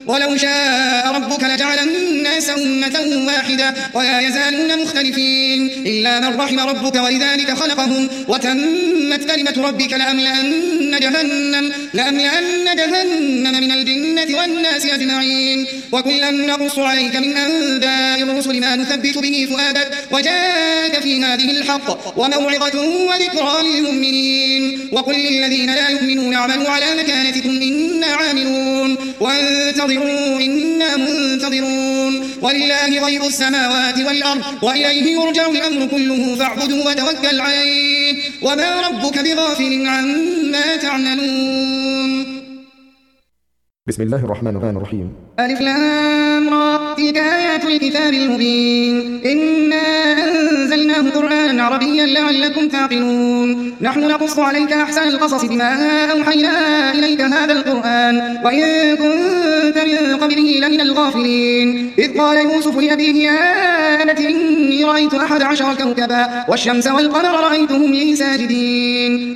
ولو شاء ربك لجعل الناس أمة واحدة ولا يزالون مختلفين إلا من رحم ربك ولذلك خلقهم وتمت كلمة ربك لأملأن جهنم من الجنة والناس أجمعين وكلا نقص عليك من أنباء الرسل ما نثبت به فؤادك وجاءك في هذه الحق وموعظة وذكرى للمؤمنين وقل للذين لا يؤمنون اعملوا على مكانتكم إنا عاملون وانتظروا إنا منتظرون ولله غيب السماوات والأرض وإليه يرجع الأمر كله فاعبده وتوكل عليه وما ربك بغافل عما تعملون. بسم الله الرحمن الرحيم. ألف لام را تلك آيات الكتاب المبين إنا أنزلناه قرآنا عربيا لعلكم تعقلون نحن نقص عليك أحسن القصص بما أوحينا إليك هذا القرآن وإن كنت من قبله لمن الغافلين إذ قال يوسف لأبيه يا أبت إني رأيت 11 كوكبا والشمس والقمر رأيتهم لي ساجدين